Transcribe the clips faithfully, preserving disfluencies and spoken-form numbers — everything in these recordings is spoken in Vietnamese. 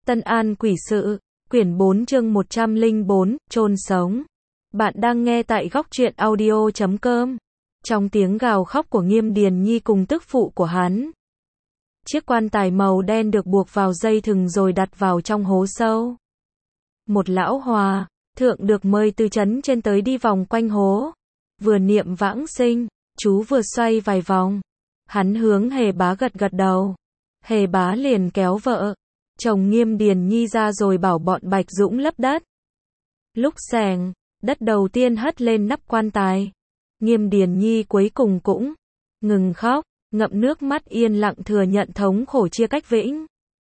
Tân An Quỷ Sự, quyển bốn chương một trăm lẻ bốn, chôn sống. Bạn đang nghe tại góc truyện audio chấm com. Trong tiếng gào khóc của Nghiêm Điền Nhi cùng tức phụ của hắn, chiếc quan tài màu đen được buộc vào dây thừng rồi đặt vào trong hố sâu. Một lão hòa thượng được mời từ trấn trên tới đi vòng quanh hố, vừa niệm vãng sinh, chú vừa xoay vài vòng. Hắn hướng Hề Bá gật gật đầu. Hề Bá liền kéo vợ chồng Nghiêm Điền Nhi ra rồi bảo bọn Bạch Dũng lấp đất. Lúc xẻng đất đầu tiên hất lên nắp quan tài, Nghiêm Điền Nhi cuối cùng cũng ngừng khóc, ngậm nước mắt yên lặng thừa nhận thống khổ chia cách vĩnh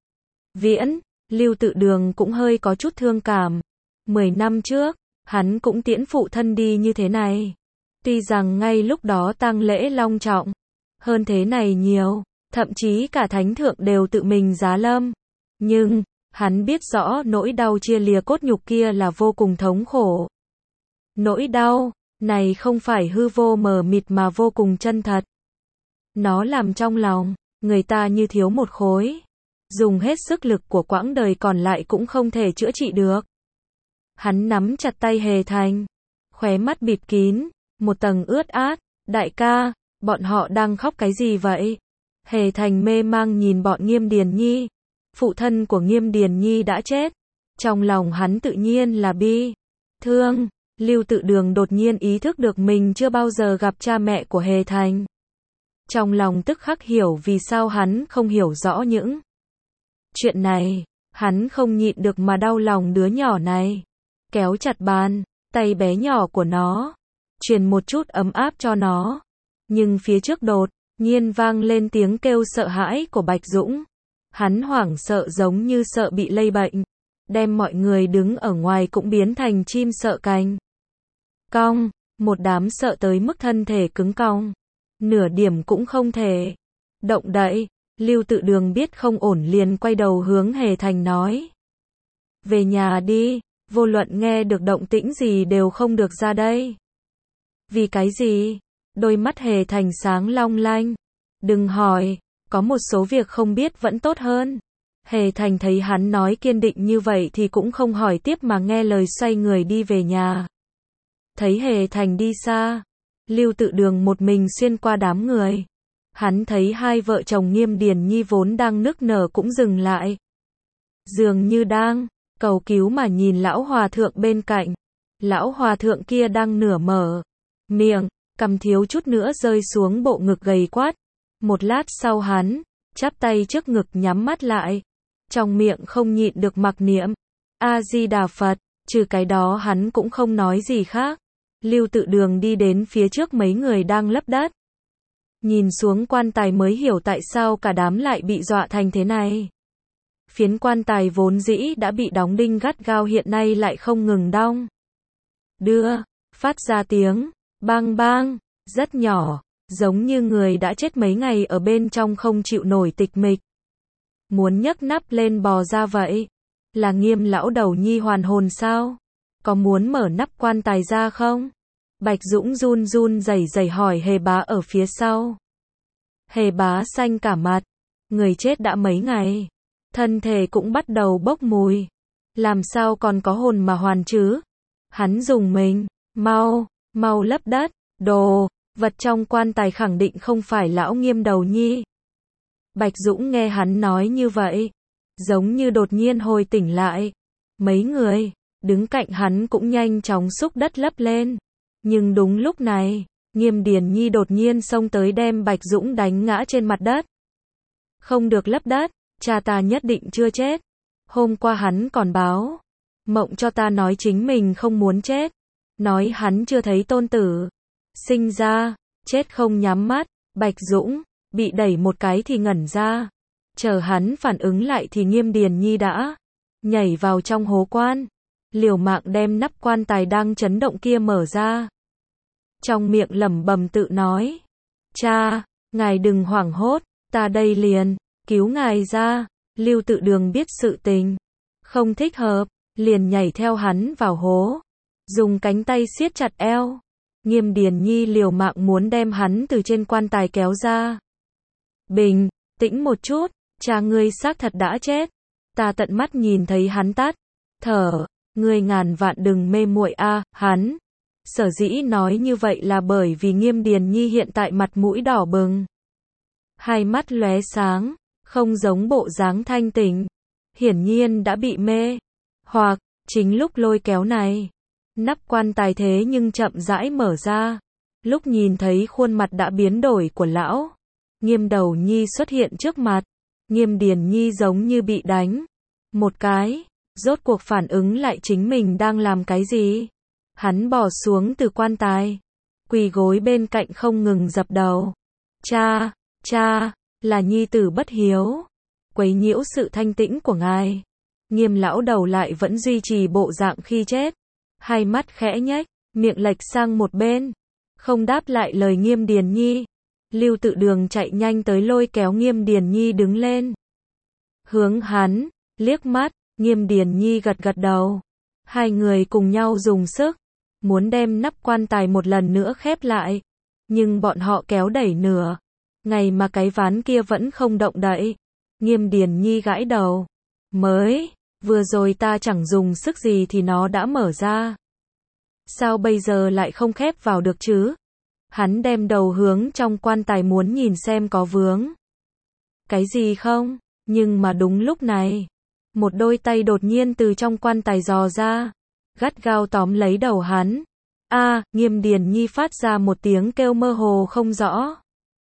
viễn. Lưu Tự Đường cũng hơi có chút thương cảm. Mười năm trước, hắn cũng tiễn phụ thân đi như thế này. Tuy rằng ngay lúc đó tang lễ long trọng hơn thế này nhiều, thậm chí cả thánh thượng đều tự mình giá lâm. Nhưng, hắn biết rõ nỗi đau chia lìa cốt nhục kia là vô cùng thống khổ. Nỗi đau này không phải hư vô mờ mịt mà vô cùng chân thật. Nó làm trong lòng người ta như thiếu một khối, dùng hết sức lực của quãng đời còn lại cũng không thể chữa trị được. Hắn nắm chặt tay Hề Thành, khóe mắt bịt kín một tầng ướt át. Đại ca, bọn họ đang khóc cái gì vậy? Hề Thành mê mang nhìn bọn Nghiêm Điền Nhi. Phụ thân của Nghiêm Điền Nhi đã chết. Trong lòng hắn tự nhiên là bi thương. Lưu Tự Đường đột nhiên ý thức được mình chưa bao giờ gặp cha mẹ của Hề Thành. Trong lòng tức khắc hiểu vì sao hắn không hiểu rõ những chuyện này. Hắn không nhịn được mà đau lòng đứa nhỏ này. Kéo chặt bàn tay bé nhỏ của nó, truyền một chút ấm áp cho nó. Nhưng phía trước đột nhiên vang lên tiếng kêu sợ hãi của Bạch Dũng. Hắn hoảng sợ giống như sợ bị lây bệnh, đem mọi người đứng ở ngoài cũng biến thành chim sợ cành cong, một đám sợ tới mức thân thể cứng cong, nửa điểm cũng không thể động đậy. Lưu Tự Đường biết không ổn liền quay đầu hướng Hề Thành nói: về nhà đi, vô luận nghe được động tĩnh gì đều không được ra đây. Vì cái gì? Đôi mắt Hề Thành sáng long lanh. Đừng hỏi, có một số việc không biết vẫn tốt hơn. Hề Thành thấy hắn nói kiên định như vậy thì cũng không hỏi tiếp mà nghe lời xoay người đi về nhà. Thấy Hề Thành đi xa, Lưu Tự Đường một mình xuyên qua đám người. Hắn thấy hai vợ chồng Nghiêm Điền Nhi vốn đang nức nở cũng dừng lại, dường như đang cầu cứu mà nhìn lão hòa thượng bên cạnh. Lão hòa thượng kia đang nửa mở miệng, cằm thiếu chút nữa rơi xuống bộ ngực gầy quát. Một lát sau hắn chắp tay trước ngực nhắm mắt lại, trong miệng không nhịn được mặc niệm A Di Đà Phật. Trừ cái đó hắn cũng không nói gì khác. Lưu Tự Đường đi đến phía trước mấy người đang lấp đất, nhìn xuống quan tài mới hiểu tại sao cả đám lại bị dọa thành thế này. Phiến quan tài vốn dĩ đã bị đóng đinh gắt gao hiện nay lại không ngừng đong đưa, phát ra tiếng bang bang rất nhỏ, giống như người đã chết mấy ngày ở bên trong không chịu nổi tịch mịch, muốn nhấc nắp lên bò ra vậy. Là Nghiêm lão đầu nhi hoàn hồn sao? Có muốn mở nắp quan tài ra không? Bạch Dũng run run rẩy rẩy hỏi Hề Bá ở phía sau. Hề Bá xanh cả mặt. Người chết đã mấy ngày, thân thể cũng bắt đầu bốc mùi, làm sao còn có hồn mà hoàn chứ? Hắn dùng mình, mau, mau lấp đất, đồ vật trong quan tài khẳng định không phải lão Nghiêm đầu nhi. Bạch Dũng nghe hắn nói như vậy, giống như đột nhiên hồi tỉnh lại. Mấy người đứng cạnh hắn cũng nhanh chóng xúc đất lấp lên. Nhưng đúng lúc này, Nghiêm Điền Nhi đột nhiên xông tới đem Bạch Dũng đánh ngã trên mặt đất. Không được lấp đất, cha ta nhất định chưa chết. Hôm qua hắn còn báo mộng cho ta nói chính mình không muốn chết, nói hắn chưa thấy tôn tử sinh ra, chết không nhắm mắt. Bạch Dũng bị đẩy một cái thì ngẩn ra. Chờ hắn phản ứng lại thì Nghiêm Điền Nhi đã nhảy vào trong hố quan, liều mạng đem nắp quan tài đang chấn động kia mở ra. Trong miệng lẩm bẩm tự nói: cha, ngài đừng hoảng hốt, ta đây liền cứu ngài ra. Lưu Tự Đường biết sự tình không thích hợp, liền nhảy theo hắn vào hố, dùng cánh tay siết chặt eo. Nghiêm Điền Nhi liều mạng muốn đem hắn từ trên quan tài kéo ra. Bình tĩnh một chút, cha ngươi xác thật đã chết. Ta tận mắt nhìn thấy hắn tắt thở, ngươi ngàn vạn đừng mê muội a, hắn. Sở dĩ nói như vậy là bởi vì Nghiêm Điền Nhi hiện tại mặt mũi đỏ bừng. Hai mắt lóe sáng, không giống bộ dáng thanh tỉnh. Hiển nhiên đã bị mê. Hoặc, chính lúc lôi kéo này. Nắp quan tài thế nhưng chậm rãi mở ra. Lúc nhìn thấy khuôn mặt đã biến đổi của lão. Nghiêm Đầu Nhi xuất hiện trước mặt. Nghiêm Điền Nhi giống như bị đánh. Một cái, rốt cuộc phản ứng lại chính mình đang làm cái gì. Hắn bò xuống từ quan tài. Quỳ gối bên cạnh không ngừng dập đầu. Cha, cha, là nhi tử bất hiếu. Quấy nhiễu sự thanh tĩnh của ngài. Nghiêm lão đầu lại vẫn duy trì bộ dạng khi chết. Hai mắt khẽ nhếch, miệng lệch sang một bên. Không đáp lại lời Nghiêm Điền Nhi. Lưu Tự Đường chạy nhanh tới lôi kéo Nghiêm Điền Nhi đứng lên. Hướng hắn, liếc mắt, Nghiêm Điền Nhi gật gật đầu. Hai người cùng nhau dùng sức. Muốn đem nắp quan tài một lần nữa khép lại. Nhưng bọn họ kéo đẩy nửa. Ngày mà cái ván kia vẫn không động đậy. Nghiêm Điền Nhi gãi đầu. Mới, vừa rồi ta chẳng dùng sức gì thì nó đã mở ra. Sao bây giờ lại không khép vào được chứ? Hắn đem đầu hướng trong quan tài muốn nhìn xem có vướng cái gì không? Nhưng mà đúng lúc này, một đôi tay đột nhiên từ trong quan tài dò ra, gắt gao tóm lấy đầu hắn. A, Nghiêm Điền Nhi phát ra một tiếng kêu mơ hồ không rõ.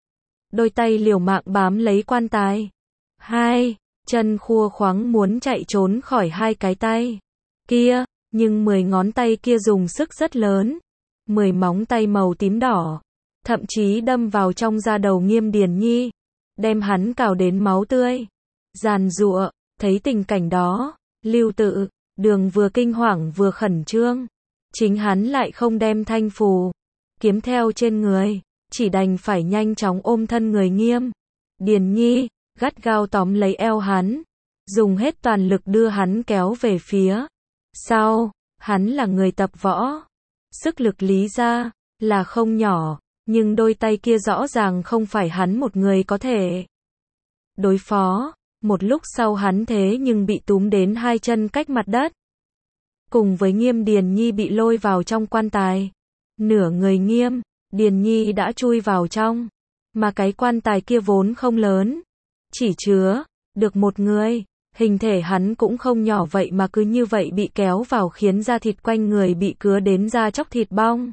Đôi tay liều mạng bám lấy quan tài. Hai, chân khua khoắng muốn chạy trốn khỏi hai cái tay kia, nhưng mười ngón tay kia dùng sức rất lớn. Mười móng tay màu tím đỏ, thậm chí đâm vào trong da đầu Nghiêm Điền Nhi, đem hắn cào đến máu tươi. Giàn giụa, thấy tình cảnh đó, Lưu Tự Đường vừa kinh hoàng vừa khẩn trương. Chính hắn lại không đem thanh phù kiếm theo trên người, chỉ đành phải nhanh chóng ôm thân người Nghiêm Điền Nhi, gắt gao tóm lấy eo hắn, dùng hết toàn lực đưa hắn kéo về phía sau. Hắn là người tập võ, sức lực lý ra là không nhỏ, nhưng đôi tay kia rõ ràng không phải hắn một người có thể đối phó. Một lúc sau hắn thế nhưng bị túm đến hai chân cách mặt đất. Cùng với Nghiêm Điền Nhi bị lôi vào trong quan tài. Nửa người Nghiêm Điền Nhi đã chui vào trong, mà cái quan tài kia vốn không lớn, chỉ chứa được một người. Hình thể hắn cũng không nhỏ vậy mà cứ như vậy bị kéo vào khiến da thịt quanh người bị cứa đến da chóc thịt bong.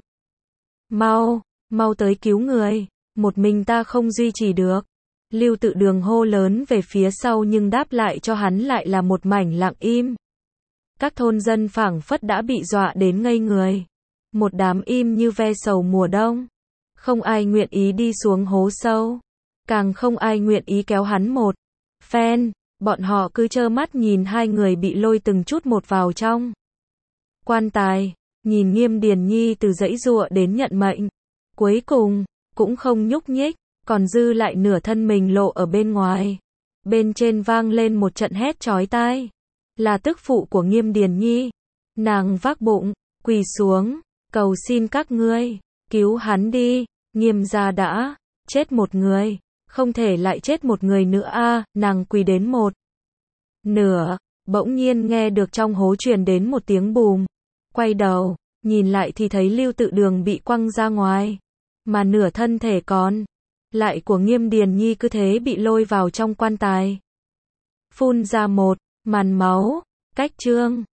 Mau, mau tới cứu người, một mình ta không duy trì được. Lưu Tự Đường hô lớn về phía sau nhưng đáp lại cho hắn lại là một mảnh lặng im. Các thôn dân phảng phất đã bị dọa đến ngây người. Một đám im như ve sầu mùa đông. Không ai nguyện ý đi xuống hố sâu. Càng không ai nguyện ý kéo hắn một phen. Bọn họ cứ trơ mắt nhìn hai người bị lôi từng chút một vào trong quan tài. Nhìn Nghiêm Điền Nhi từ giãy giụa đến nhận mệnh. Cuối cùng, cũng không nhúc nhích. Còn dư lại nửa thân mình lộ ở bên ngoài. Bên trên vang lên một trận hét chói tai. Là tức phụ của Nghiêm Điền Nhi. Nàng vác bụng, quỳ xuống, cầu xin các ngươi, cứu hắn đi. Nghiêm gia đã chết một người, không thể lại chết một người nữa a. À, nàng quỳ đến một nửa, bỗng nhiên nghe được trong hố truyền đến một tiếng bùm. Quay đầu, nhìn lại thì thấy Lưu Tự Đường bị quăng ra ngoài, mà nửa thân thể còn lại của Nghiêm Điền Nhi cứ thế bị lôi vào trong quan tài. Phun ra một màn máu, cách trương.